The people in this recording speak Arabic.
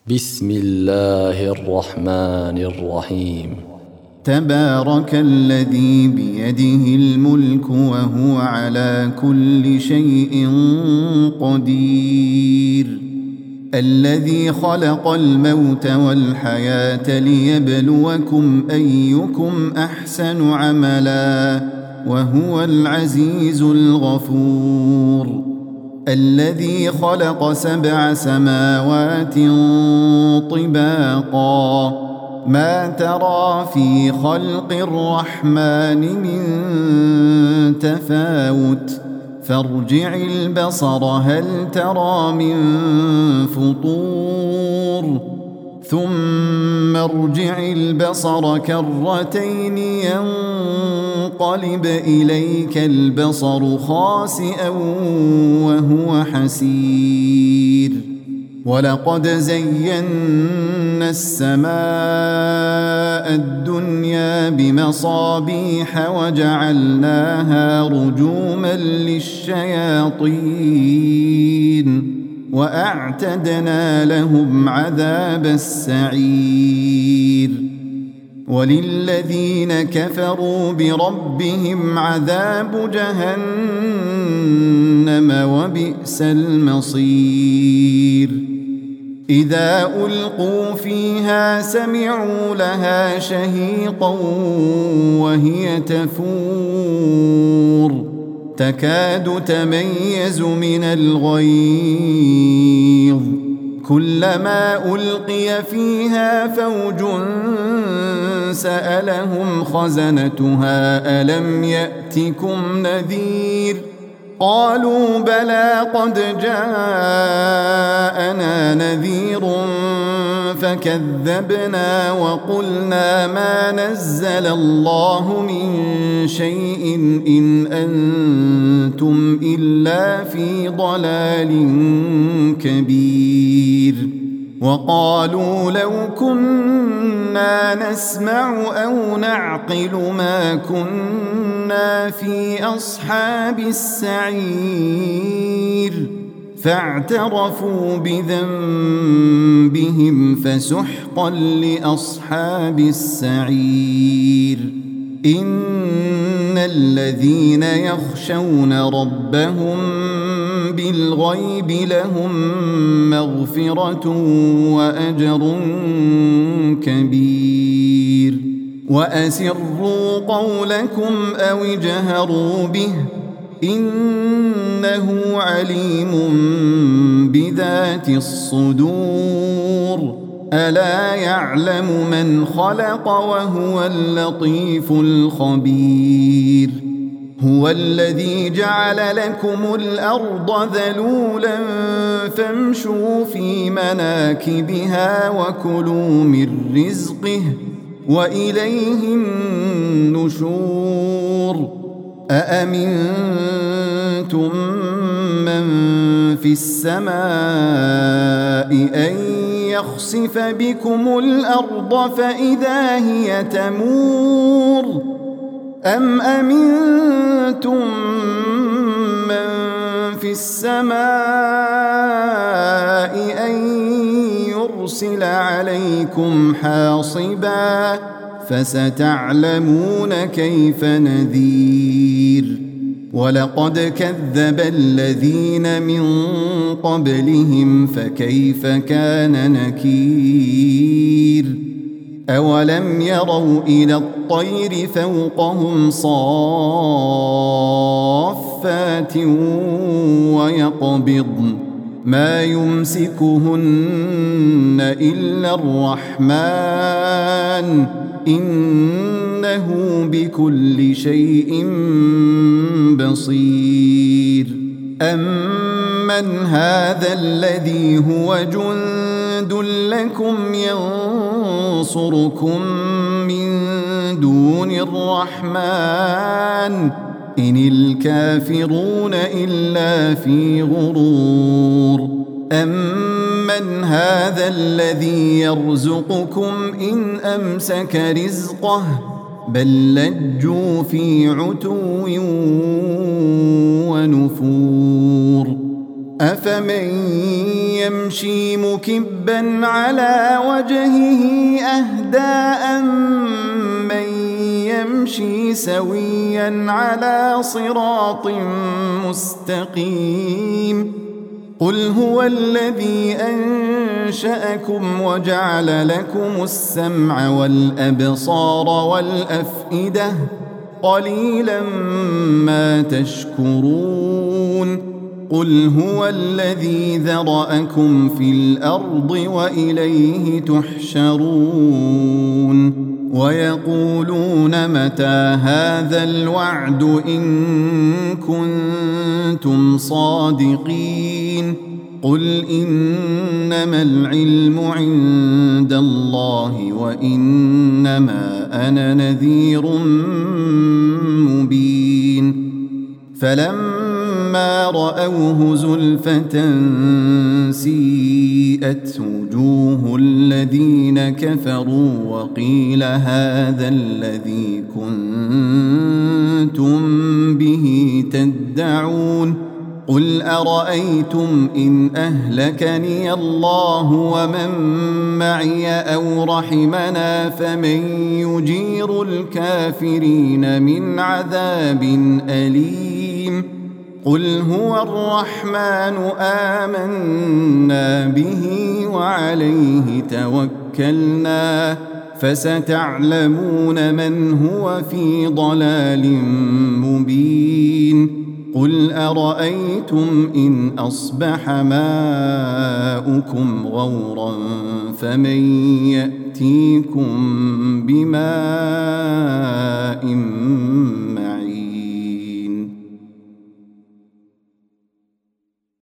بسم الله الرحمن الرحيم. تبارك الذي بيده الملك وهو على كل شيء قدير، الذي خلق الموت والحياة ليبلوكم أيكم أحسن عملا وهو العزيز الغفور، الذي خلق 7 سماوات طباقا ما ترى في خلق الرحمن من تفاوت فارجع البصر هل ترى من فطور ثم ارجع البصر كرتين ينقلب إليك البصر خاسئا وهو حسير، ولقد زينا السماء الدنيا بمصابيح وجعلناها رجوما للشياطين وأعتدنا لهم عذاب السعير، وللذين كفروا بربهم عذاب جهنم وبئس المصير. إذا ألقوا فيها سمعوا لها شهيقا وهي تفور تكاد تميز من الغيظ، كلما ألقي فيها فوج سألهم خزنتها ألم يأتكم نذير قالوا بلى قد جاءنا نذير فكذبنا وقلنا ما نزل الله من شيء إن أنتم إلا في ضلال كبير، وقالوا لو كنا نسمع أو نعقل ما كنا في أصحاب السعير، فاعترفوا بذنبهم فسحقا لأصحاب السعير. إن الذين يخشون ربهم بالغيب لهم مغفرة وأجر كبير، وأسروا قولكم أو اجهروا به إنه عليم بذات الصدور، ألا يعلم من خلق وهو اللطيف الخبير. هو الذي جعل لكم الأرض ذلولا فامشوا في مناكبها وكلوا من رزقه وإليه النشور. أأمنتم من في السماء أن يخسف بكم الأرض فإذا هي تمور أم أمنتم من في السماء أن يرسل عليكم حاصبا فستعلمون كيف نذير. ولقد كذب الذين من قبلهم فكيف كان نكير. أولم يروا إلى الطير فوقهم صافات ويقبضن ما يمسكهن إلا الرحمن إنه بكل شيء بصير. أمن هذا الذي هو جند لكم ينصركم من دون الرحمن إن الكافرون إلا في غرور. أمن هذا الذي يرزقكم إن أمسك رزقه بل لجوا في عتو ونفور. أفمن يمشي مكبا على وجهه أهدى أمن يمشي سويا على صراط مستقيم قل هو الذي أنشأكم وجعل لكم السمع والأبصار والأفئدة قليلا ما تشكرون قل هو الذي ذرأكم في الأرض وإليه تحشرون ويقولون متى هذا الوعد إن كنتم صادقين قل إنما العلم عند الله وإنما أنا نذير مبين فلما رأوه زلفة سيئت وجوه الذين كفروا وقيل هذا الذي كنتم به تدعون قل أرأيتم إن أهلكني الله ومن معي أو رحمنا فمن يجير الكافرين من عذاب أليم قل هو الرحمن آمنا به وعليه توكلنا فستعلمون من هو في ضلال مبين قل أرأيتم إن أصبح ماؤكم غورا فمن يأتيكم بماء